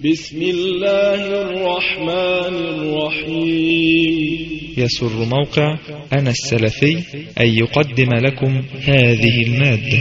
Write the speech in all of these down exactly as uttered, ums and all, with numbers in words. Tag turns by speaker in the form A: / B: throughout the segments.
A: بسم الله الرحمن الرحيم.
B: يسر موقع أنا السلفي أن يقدم لكم هذه المادة.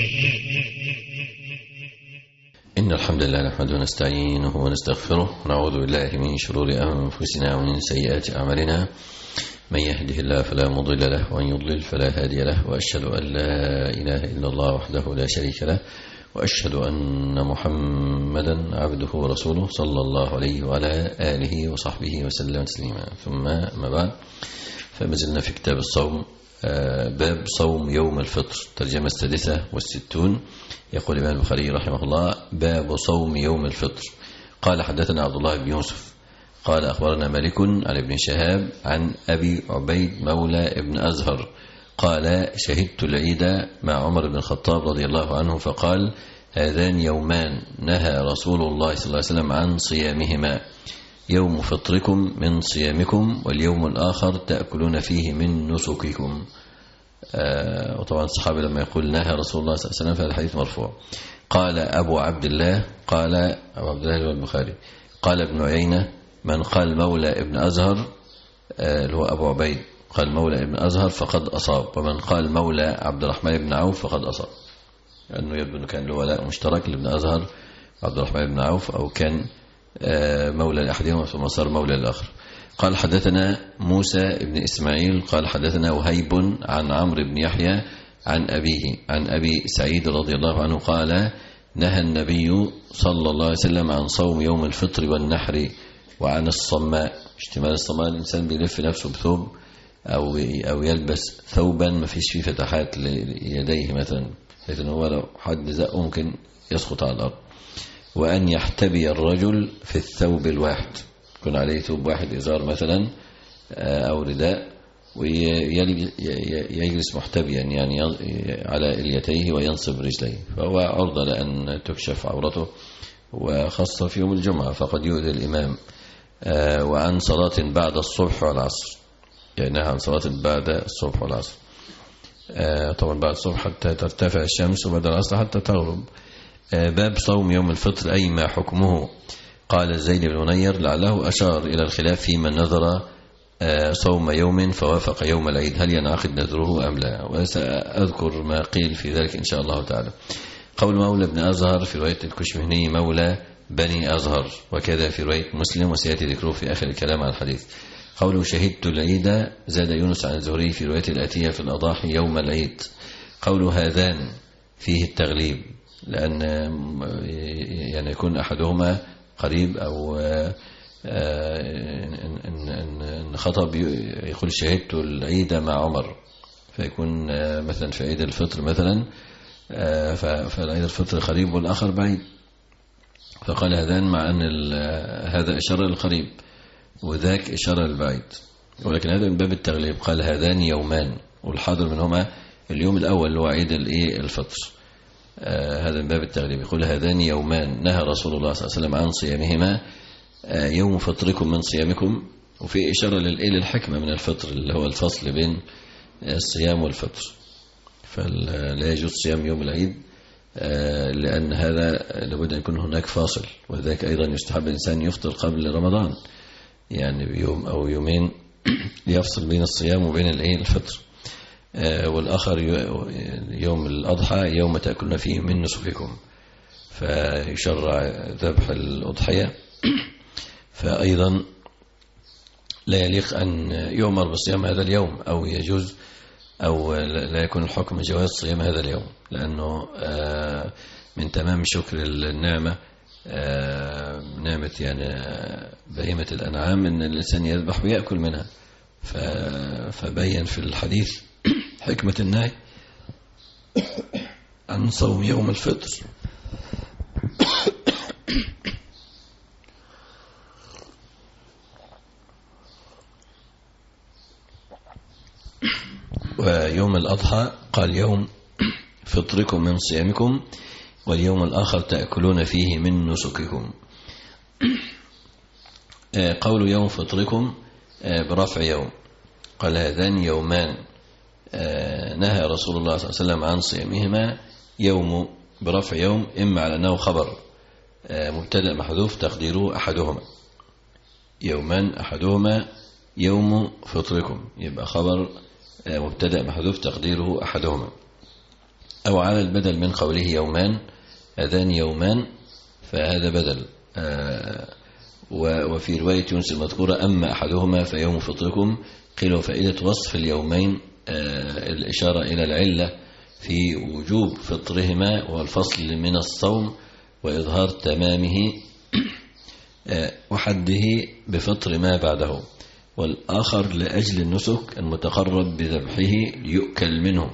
C: إن الحمد لله نحمده ونستعينه ونستغفره ونعوذ بالله من شرور أنفسنا ومن سيئات أعمالنا. من يهده الله فلا مضل له ومن يضلل فلا هادي له، وأشهد أن لا إله إلا الله وحده لا شريك له، وأشهد أن محمدا عبده ورسوله صلى الله عليه وعلى آله وصحبه وسلم تسليما. ثم ما بعد، فما زلنا في كتاب الصوم، باب صوم يوم الفطر، ترجمة السادسة والستون. يقول الإمام البخاري رحمه الله: باب صوم يوم الفطر. قال: حدثنا عبد الله بن يوسف قال: أخبرنا مالك عن ابن شهاب عن أبي عبيد مولى ابن أزهر قال: شهدت العيد مع عمر بن الخطاب رضي الله عنه فقال: هذان يومان نهى رسول الله صلى الله عليه وسلم عن صيامهما، يوم فطركم من صيامكم، واليوم الآخر تأكلون فيه من نسككم. آه وطبعا الصحابة لما يقول نهى رسول الله صلى الله عليه وسلم فهذا الحديث مرفوع. قال أبو عبد الله قال أبو عبد الله البخاري قال ابن عيينة: من قال مولى ابن أزهر آه اللي هو أبو عبيد قال مولى ابن أزهر فقد أصاب، ومن قال مولى عبد الرحمن بن عوف فقد أصاب، لأنه يبدو أنه كان له ولاء مشترك لابن أزهر عبد الرحمن بن عوف، أو كان مولى لأحدهما ثم صار مولى الآخر. قال: حدثنا موسى بن إسماعيل قال: حدثنا وهيب عن عمرو بن يحيى عن أبيه عن أبي سعيد رضي الله عنه قال: نهى النبي صلى الله عليه وسلم عن صوم يوم الفطر والنحر وعن الصماء. اشتمال الصماء، الإنسان بيلف نفسه بثوب أو أو يلبس ثوبا ما فيش فيه فتحات ليديه مثلا، حيث أنه هو لو حد زقه ممكن يسقط على الأرض. وأن يحتبي الرجل في الثوب الواحد، يكون عليه ثوب واحد إزار مثلا أو رداء، ويجلس محتبيا يعني على إليتيه وينصب رجليه، فهو عرضة لأن تكشف عورته، وخاصة في يوم الجمعة فقد يؤذي الإمام. وعن صلاة بعد الصبح والعصر، يعني عن صلاة بعد الصبح والعصر، طبعا بعد الصبح حتى ترتفع الشمس، وبعد العصر حتى تغرب. باب صوم يوم الفطر أي ما حكمه. قال زيد بن نير: لعله أشار إلى الخلاف في من نذر صوم يوم فوافق يوم العيد، هل ينعقد نذره أم لا؟ وسأذكر ما قيل في ذلك إن شاء الله تعالى. قول مولى ابن أزهر في رواية الكشمهني مولى بني أزهر، وكذا في رواية مسلم، وسيأتي ذكره في آخر الكلام عن الحديث. قوله شهدت العيد، زاد يونس عن الزهري في رواية الآتية في الأضاحي يوم العيد. قوله هذان فيه التغليب، لأن يعني يكون أحدهما قريب، أو إن خطب يقول شهدت العيد مع عمر، فيكون مثلا في عيد الفطر مثلا، فالعيد الفطر قريب والآخر بعيد، فقال هذان مع أن هذا إشارة للقريب وذاك إشارة للبعيد، ولكن هذا من باب التغليب. قال هذان يومان، والحاضر منهما اليوم الأول اللي هو عيد الفطر، آه هذا من باب التغليب. يقول هذان يومان نهى رسول الله صلى الله عليه وسلم عن صيامهما، آه يوم فطركم من صيامكم، وفي إشارة للحكمة من الفطر اللي هو الفصل بين الصيام والفطر، فلا يجوز صيام يوم العيد آه لأن هذا لابد أن يكون هناك فاصل، وذلك أيضا يستحب الإنسان يفطر قبل رمضان، يعني بيوم أو يومين ليفصل بين الصيام وبين الفطر. آه والآخر يوم الأضحى يوم تأكلون فيه من نسككم، فيشرع ذبح الأضحية، فأيضا لا يليق أن يؤمر بصيام هذا اليوم، أو يجوز أو لا يكون الحكم جواز صيام هذا اليوم، لأنه آه من تمام شكر النعمة، آه نعمة يعني بهيمة الأنعام، أن الإنسان يذبح ويأكل منها، فبين في الحديث حكمة النهي عن صوم يوم الفطر. ويوم الأضحى قال يوم فطركم من صيامكم، واليوم الآخر تأكلون فيه من نسككم. قول يوم فطركم برفع يوم، قال هذان يومان نهى رسول الله صلى الله عليه وسلم عن صيامهما، يوم برفع يوم، إما على أنه خبر مبتدأ محذوف تقديره أحدهما، يومان أحدهما يوم فطركم، يبقى خبر مبتدأ محذوف تقديره أحدهما. أو على البدل من قوله يومان أذان يومان، فهذا بدل. وفي رواية يونس المذكورة أما أحدهما فيوم فطركم، قيل وفائدة وصف اليومين الإشارة إلى العلة في وجوب فطرهما والفصل من الصوم وإظهار تمامه وحده بفطر ما بعده، والآخر لأجل النسك المتقرب بذبحه ليؤكل منه.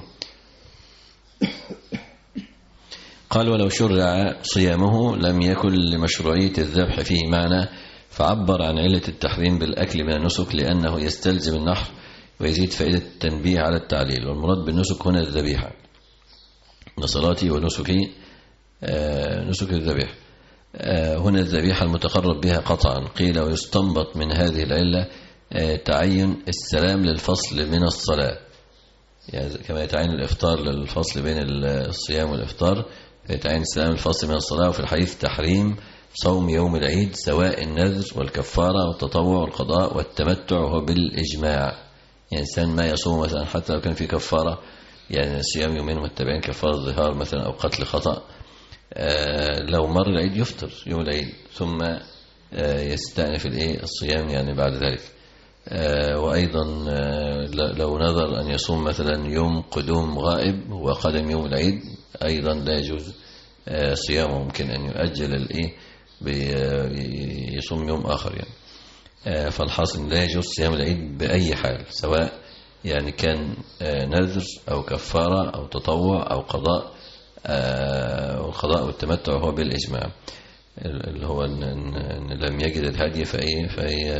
C: قال ولو شرع صيامه لم يكن لمشروعية الذبح فيه معنى، فعبر عن علة التحريم بالأكل من النسك لأنه يستلزم النحر ويزيد فائدة التنبيه على التعليل. والمراد بالنسك هنا الذبيحة، صلاتي ونسكي آه نسك الذبيحة آه هنا الذبيحة المتقرب بها قطعا. قيل ويستنبط من هذه العلة آه تعين السلام للفصل من الصلاة، يعني كما يتعين الإفطار للفصل بين الصيام والإفطار، يتعين السلام للفصل من الصلاة. وفي الحديث تحريم صوم يوم العيد سواء النذر والكفارة والتطوع والقضاء والتمتع وهو بالإجماع، يعني إنسان ما يصوم مثلا حتى لو كان في كفارة، يعني صيام يومين متبعين كفارة ظهار مثلا أو قتل خطأ، آه لو مر العيد يفطر يوم العيد ثم آه يستأنف الإيه الصيام يعني بعد ذلك. آه وأيضا آه لو نذر أن يصوم مثلا يوم قدوم غائب وقدم يوم العيد أيضا لا يجوز آه صيامه، ممكن أن يؤجل الإيه يصوم يوم آخر يعني. آه فالحاصل لا يجوز صيام العيد بأي حال، سواء يعني كان آه نذر أو كفارة أو تطوع أو قضاء. آه والقضاء والتمتع هو بالإجماع، اللي هو إن, إن لم يجد الهدي فإيه فهي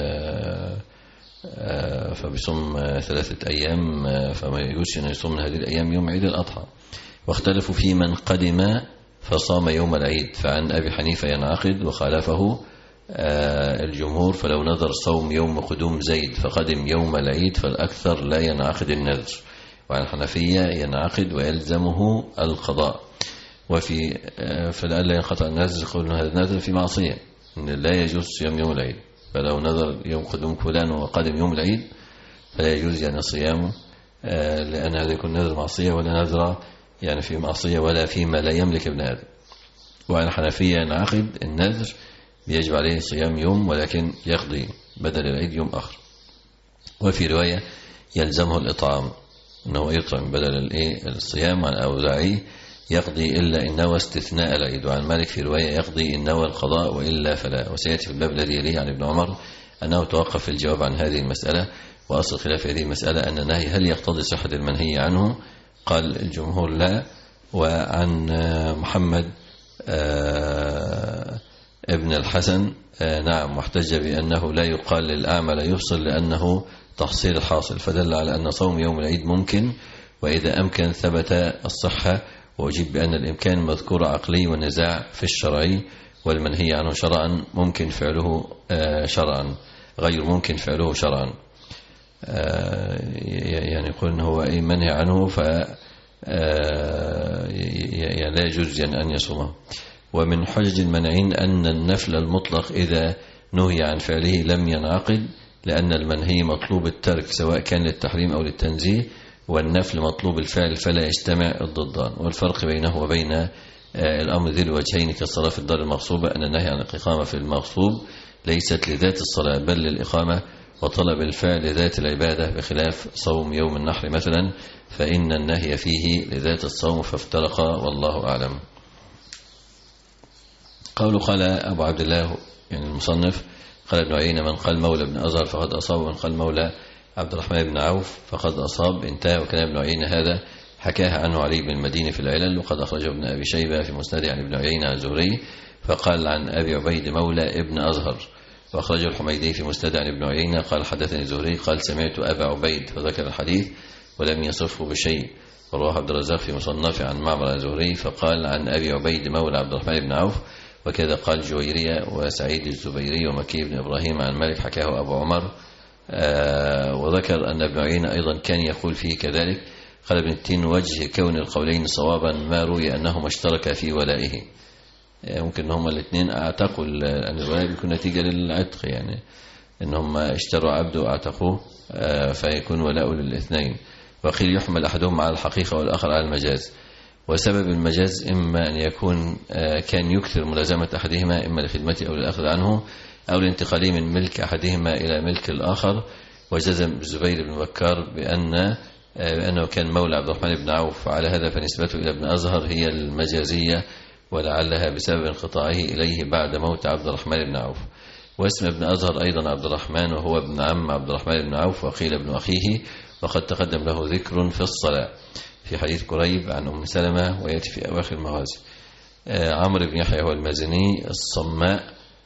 C: آه فبيصوم آه ثلاثة أيام، آه فما يجوزش أن يصوم من هذه الأيام يوم عيد الأضحى. واختلفوا في من قدم فصام يوم العيد، فعن أبي حنيفة ينعقد وخالفه آه الجمهور، فلو نذر صوم يوم قدوم زيد فقدم يوم العيد فالأكثر لا ينعقد النذر. وعن الحنفية ينعقد ويلزمه القضاء. وفي آه فلألا ينقطع النذر قولنا هذا النذر في معصية، إن لا يجوز صيام يوم العيد، فلو نذر يوم قدوم فلان وقدم يوم العيد فلا يجوز يعني صيامه، آه لأن هذا يكون نذر معصية ولا نذر يعني في معصية ولا فيما لا يملك ابن آدم. وعن الحنفية ينعقد النذر يجب عليه صيام يوم ولكن يقضي بدل العيد يوم آخر. وفي رواية يلزمه الإطعام، أنه يطعم بدل الإيه الصيام. عن الأوزاعي يقضي إلا إن نوى استثناء العيد. وعن مالك في رواية يقضي إن نوى القضاء وإلا فلا. وسيأتي في الباب الذي يليه عن ابن عمر أنه توقف في الجواب عن هذه المسألة، وأصل خلاف هذه المسألة أن النهي هل يقتضي صحة المنهي عنه، قال الجمهور لا. وعن محمد ابن الحسن نعم واحتج بأنه لا يقال للأعمى لا يبصر لأنه تحصيل الحاصل، فدل على أن صوم يوم العيد ممكن، وإذا أمكن ثبت الصحة. وأجيب بأن الإمكان المذكور عقلي والنزاع في الشرعي، والمنهي عنه شرعا ممكن فعله شرعا غير ممكن فعله شرعا. يعني يقول أنه هو أي منهي عنه ف يعني لا يجوز يعني أن يصومه. ومن حجج المنعين أن النفل المطلق إذا نهي عن فعله لم ينعقد، لأن المنهي مطلوب الترك سواء كان للتحريم أو للتنزيه، والنفل مطلوب الفعل فلا يجتمع الضدان. والفرق بينه وبين الأمر ذي الوجهين كالصلاة في الدار المغصوبة أن النهي عن الإقامة في المغصوب ليست لذات الصلاة بل للإقامة وطلب الفعل لذات العبادة، بخلاف صوم يوم النحر مثلا فإن النهي فيه لذات الصوم فافترقا والله أعلم. قوله قال أبو عبد الله يعني المصنف قال ابن عيينة من قال مولى بن أزهر فقد أصاب، ومن قال مولى عبد الرحمن بن عوف فقد أصاب، انتهى. وكان ابن عيينة هذا حكاها عنه علي بن المديني في العلل، وقد أخرجه ابن أبي شيبة في مسنده عن ابن عيينة عن زهري فقال عن أبي عبيد مولى ابن أزهر، وأخرجه الحميدي في مسنده عن ابن عيينة قال حدثني زهري قال سمعت أبا عبيد، فذكر الحديث ولم يصفه بشيء. ورواه عبد الرزاق في مصنفه عن معمر عن زهري فقال عن أبي عبيد مولى عبد الرحمن بن عوف، وكذا قال جويرية وسعيد الزبيري ومكي بن إبراهيم عن مالك حكاه أبو عمر. آه وذكر أن ابن عيينة أيضا كان يقول فيه كذلك. قال ابن التين وجه كون القولين صوابا ما روي أنهما اشترك في ولائه، ممكن ان هما الاثنين اعتقوا، لأن الولاء بيكون نتيجة للعتق، يعني ان هما اشتروا عبد واعتقوه فيكون ولاء للاثنين. وقيل يحمل أحدهم على الحقيقة والآخر على المجاز. وسبب المجاز إما أن يكون كان يكثر ملازمة أحدهما إما لخدمته أو للأخذ عنه أو لانتقاله من ملك أحدهما إلى ملك الآخر. وجزم الزبير بن بكار بأن بأنه كان مولى عبد الرحمن بن عوف، وعلى هذا فنسبته إلى ابن أزهر هي المجازية، ولعلها بسبب انقطاعه إليه بعد موت عبد الرحمن بن عوف. واسم ابن أزهر أيضا عبد الرحمن، وهو ابن عم عبد الرحمن بن عوف، وقيل ابن أخيه، وقد تقدم له ذكر في الصلاة في حديث كريب عن أم سلمة ويأتي في أواخر المغازي. آه عمرو بن يحيى هو المازني الصماء،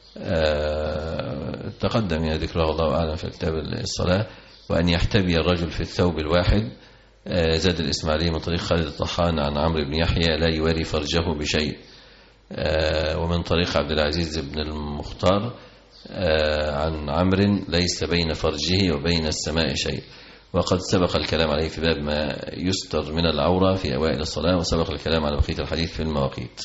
C: آه تقدم ذكره الله أعلم في كتاب الصلاة. وأن يحتبي الرجل في الثوب الواحد. آه زاد الإسماعيلي من طريق خالد الطحان عن عمرو بن يحيى لا يواري فرجه بشيء. آه ومن طريق عبد العزيز بن المختار آه عن عمرو ليس بين فرجه وبين السماء شيء. وقد سبق الكلام عليه في باب ما يستر من العورة في أوائل الصلاة، وسبق الكلام على بقية الحديث في المواقيت.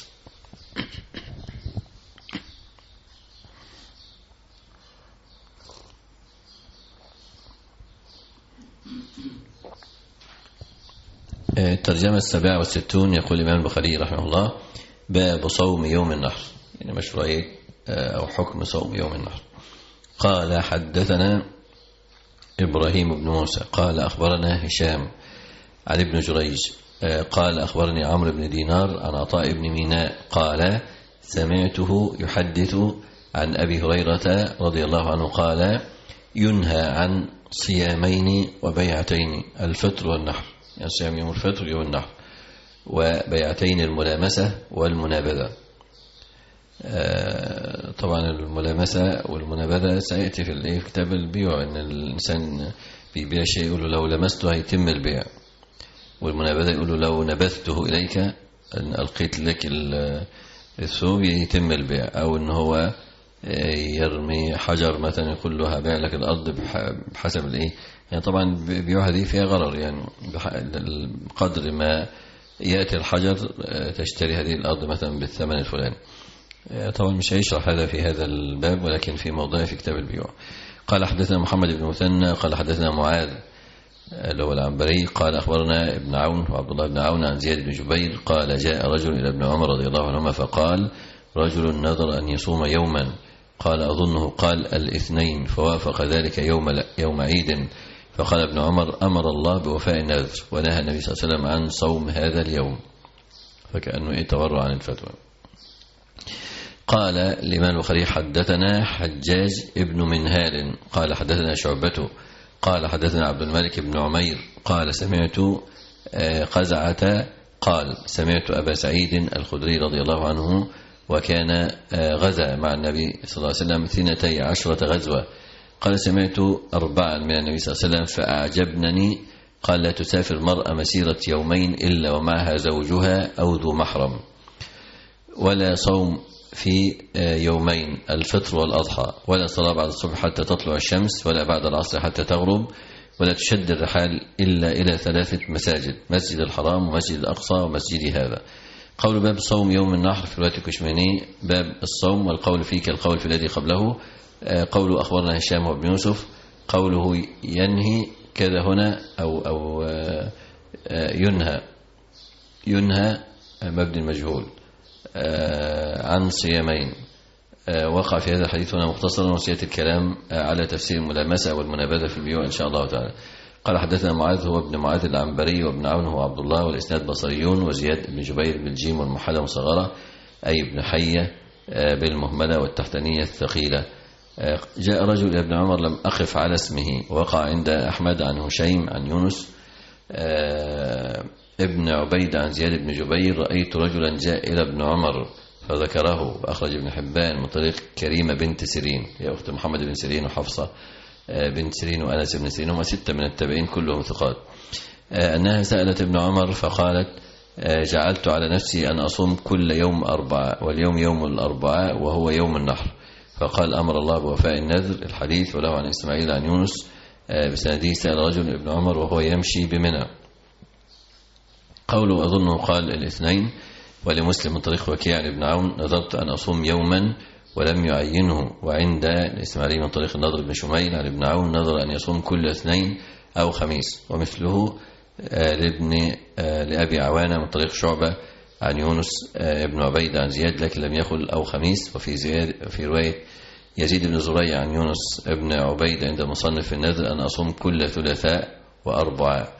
C: الترجمة السابعة والستون. يقول الإمام البخاري رحمه الله: باب صوم يوم النحر، يعني مشروعية أو حكم صوم يوم النحر. قال: حدثنا إبراهيم بن موسى قال أخبرنا هشام عن ابن جريج قال أخبرني عمرو بن دينار عن عطاء بن ميناء قال سمعته يحدث عن أبي هريرة رضي الله عنه قال: ينهى عن صيامين وبيعتين، الفطر والنحر، يعني صيام يوم الفطر ويوم النحر، وبيعتين الملامسة والمنابذة. طبعا الملامسة والمنابذة سيأتي في كتاب البيوع، أن الإنسان بيبيع شيء يقول له لو لمسته هيتم البيع، والمنابذة يقول له لو نبذته إليك أن ألقيت لك الثوب يتم البيع، أو أن هو يرمي حجر مثلا يقول له هبيع لك الأرض بحسب الإيه، يعني طبعا بيوع هذه فيها غرر، يعني بقدر ما يأتي الحجر تشتري هذه الأرض مثلا بالثمن الفلاني. طبعا مش هيشرح هذا في هذا الباب، ولكن في موضوع في كتاب البيوع. قال حدثنا محمد بن مثنى قال حدثنا معاذ اللي هو العنبري قال أخبرنا ابن عون وعبد الله بن عون عن زياد بن جبير قال: جاء رجل إلى ابن عمر رضي الله عنهما فقال: رجل نذر أن يصوم يوما، قال أظنه قال الاثنين، فوافق ذلك يوم يوم عيد، فقال ابن عمر: أمر الله بوفاء النذر، ونهى النبي صلى الله عليه وسلم عن صوم هذا اليوم، فكأنه يتورع عن الفتوى. قال الإمام البخاري: حدثنا حجاج ابن منهال قال حدثنا شعبته قال حدثنا عبد الملك بن عمير قال سمعت قزعة قال سمعت أبا سعيد الخدري رضي الله عنه، وكان غزا مع النبي صلى الله عليه وسلم اثنتي عشرة غزوة، قال سمعت أربعا من النبي صلى الله عليه وسلم فأعجبنني، قال: لا تسافر المرأة مسيرة يومين إلا ومعها زوجها أو ذو محرم، ولا صوم في يومين الفطر والأضحى، ولا صلاة بعد الصبح حتى تطلع الشمس، ولا بعد العصر حتى تغرب، ولا تشد الرحال إلا إلى ثلاثة مساجد: مسجد الحرام ومسجد الأقصى ومسجد هذا. قول باب صوم يوم النحر في رواية الكشميني باب الصوم، والقول فيه كالقول في الذي قبله. قوله أخبرنا هشام وابن يوسف، قوله ينهي كذا هنا أو, أو ينهى ينهى مبني المجهول عن صيامين، وقع في هذا الحديث هنا مختصرا، وسيأتي الكلام على تفسير الملامسة والمنابذة في البيوع إن شاء الله تعالى. قال حدثنا معاذ هو ابن معاذ العنبري، وابن عون هو عبد الله، والإسناد بصريون، وزياد بن جبير بالجيم والمحلى مصغرة أي ابن حية بالمهملة والتحتانية الثقيلة. جاء رجل إلى ابن عمر لم أقف على اسمه، وقع عند أحمد عن هشيم عن يونس ابن عبيد عن زياد بن جبير: رأيت رجلا جاء إلى ابن عمر فذكره، وأخرج ابن حبان من طريق كريمة بنت سيرين، هي أخت محمد بن سيرين وحفصة بنت سيرين وأنس بن سيرين، هم ستة من التابعين كلهم ثقات، أنها سألت ابن عمر فقالت: جعلت على نفسي أن أصوم كل يوم أربعاء، واليوم يوم الأربعاء وهو يوم النحر، فقال: أمر الله بوفاء النذر. الحديث وله عن إسماعيل عن يونس بسنده: سأل رجل ابن عمر وهو يمشي بمنى. قوله أظنه قال الاثنين، ولمسلم من طريق وكيع بن عون نذرت أن أصوم يوما ولم يعينه. وعند الإسماعيلي من طريق النضر بن شميل عن ابن عون نذر أن يصوم كل اثنين أو خميس. ومثله لابن لأبي عوانة من طريق شعبة عن يونس ابن عبيد عن زياد لكن لم يقل أو خميس. وفي زياد في رواية يزيد بن زريع عن يونس ابن عبيد عند المصنف في النذر أن أصوم كل ثلاثاء وأربعاء.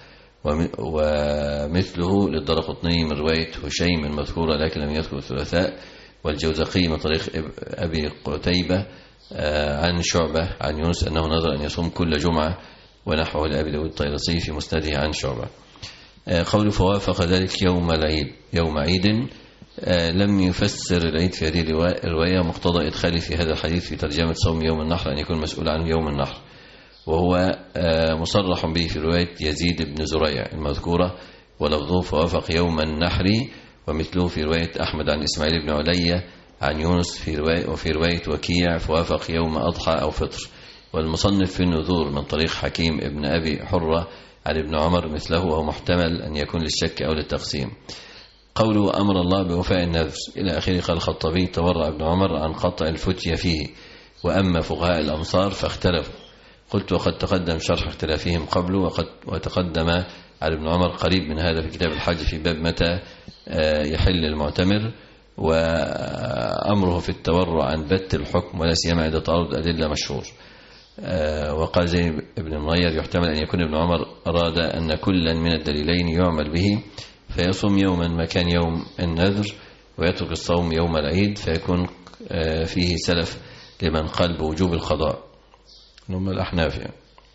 C: ومثله للدرقطني من رواية هشيم المذكورة لكن لم يذكر الثلاثاء. والجوزقي من طريق أبي قتيبة عن شعبة عن يونس أنه نذر أن يصوم كل جمعة ونحوه لأبي داود الطيرسي في مسنده عن شعبة. قوله فوافق ذلك يوم العيد يوم عيد لم يفسر العيد في هذه الرواية مقتضى إدخال في هذا الحديث في ترجمة صوم يوم النحر أن يكون مسؤول عنه يوم النحر، وهو مصرح به في رواية يزيد بن زريع المذكورة ولفظه فوافق يوم النحر. ومثله في رواية أحمد عن إسماعيل بن علية عن يونس في رواية وفي رواية وكيع فوافق يوم أضحى أو فطر. والمصنف في النذور من طريق حكيم ابن أبي حرة عن ابن عمر مثله وهو محتمل أن يكون للشك أو للتقسيم. قوله أمر الله بوفاء النذر إلى آخره. قال الخطابي تورع ابن عمر عن قطع الفتية فيه، وأما فقهاء الأمصار فاختلفوا. قلت وقد تقدم شرح اختلافهم قبله، وقد وتقدم على ابن عمر قريب من هذا في كتاب الحج في باب متى يحل المعتمر، وأمره في التورع عن بت الحكم ولا سيما عند تعارض أدلة مشهور. وقال زي ابن المنير يحتمل أن يكون ابن عمر أراد أن كلا من الدليلين يعمل به فيصوم يوما مكان يوم النذر ويترك الصوم يوم العيد، فيكون فيه سلف لمن قال بوجوب القضاء هم الأحناف يعني.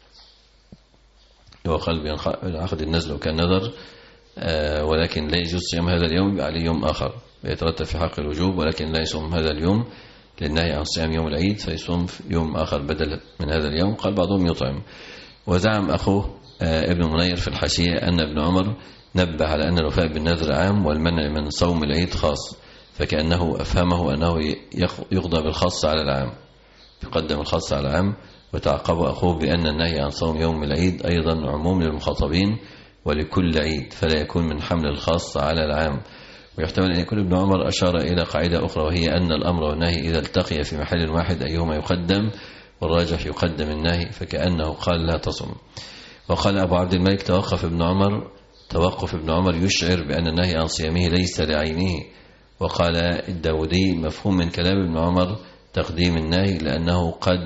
C: وقال بينعقد النذر وكان نذر ولكن لا يجوز صيام هذا اليوم عليه يوم آخر يترتب في حق الوجوب، ولكن لا يصوم هذا اليوم للنهي عن صيام يوم العيد فيصوم يوم آخر بدل من هذا اليوم. قال بعضهم يطعم. وزعم أخوه ابن منير في الحاشية أن ابن عمر نبه على أن الوفاء بالنذر عام والمنع من صوم العيد خاص، فكأنه أفهمه أنه يقضى بالخاص على العام، يقدم الخاص على العام. وتعقب أخوه بأن النهي عن صوم يوم العيد أيضا عموم للمخاطبين ولكل عيد فلا يكون من حمل الخاص على العام. ويحتمل أن يكون ابن عمر أشار إلى قاعدة أخرى وهي أن الأمر والنهي إذا التقي في محل واحد أيهما يقدم، والراجح يقدم النهي، فكأنه قال لا تصم. وقال أبو عبد الملك توقف ابن عمر توقف ابن عمر يشعر بأن النهي عن صيامه ليس لعينه. وقال الداودي مفهوم من كلام ابن عمر تقديم النهي لأنه قد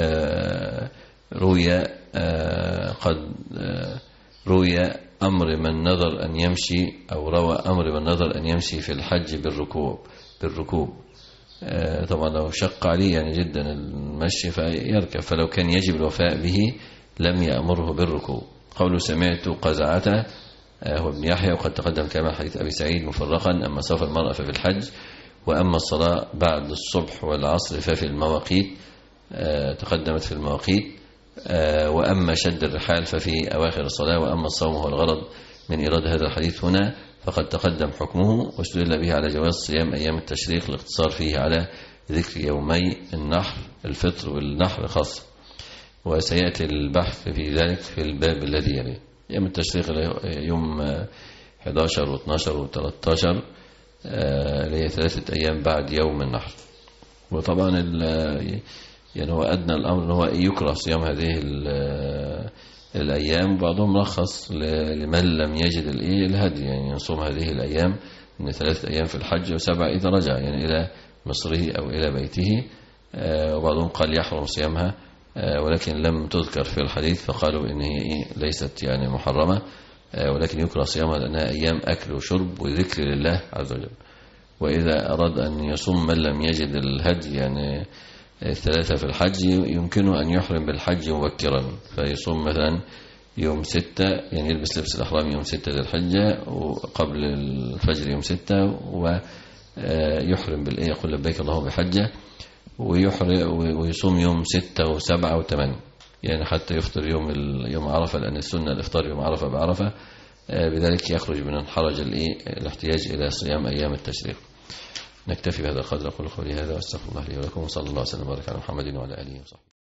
C: روي قد روي أمر من نظر أن يمشي أو روى أمر من نظر أن يمشي في الحج بالركوب بالركوب طبعا لو شق عليه يعني جدا المشي فيركب، فلو كان يجب الوفاء به لم يأمره بالركوب. قوله سمعت قزعته هو ابن يحيى وقد تقدم كما حديث أبي سعيد مفرقا. أما سفر المرأة ففي الحج، وأما الصلاة بعد الصبح والعصر ففي المواقيت تقدمت في المواقيت. وأما شد الرحال ففي أواخر الصلاة. وأما الصوم هو الغرض من إيراد هذا الحديث هنا فقد تقدم حكمه، واستدل به على جواز صيام أيام التشريق الاقتصار فيه على ذكر يومي النحر الفطر والنحر خاصة، وسيأتي البحث في ذلك في الباب الذي يليه. أيام التشريق يوم أحد عشر واثني عشر وثلاثة عشر اللي هي ثلاثة أيام بعد يوم النحر. وطبعا يعني هو أدنى الأمر أنه يكره صيام هذه الأيام، وبعضهم رخص لمن لم يجد الهدي يعني يصوم هذه الأيام من ثلاثة أيام في الحج وسبع إذا رجع يعني إلى مصره أو إلى بيته. وبعضهم قال يحرم صيامها ولكن لم تذكر في الحديث فقالوا إن هي ليست يعني محرمة، ولكن يكره صيامها لأنها أيام أكل وشرب وذكر لله عز وجل. وإذا أراد أن يصوم من لم يجد الهدي يعني الثلاثة في الحج يمكنه أن يحرم بالحج مبكرا، فيصوم مثلا يوم ستة يعني يلبس لبس الإحرام يوم ستة ذي الحجة وقبل الفجر يوم ستة، ويحرم بالإيه يقول لبيك الله بحجة، ويصوم يوم ستة وسبعة وثمانية يعني حتى يفطر يوم يوم عرفة، لأن السنة الإفطار يوم عرفة بعرفة، بذلك يخرج من الحرج الاحتياج إلى صيام أيام التشريق. نكتفي بهذا القدر. أقول قولي هذا واستغفر الله لي ولكم، وصلى الله وسلم وبارك على محمد وعلى آله وصحبه.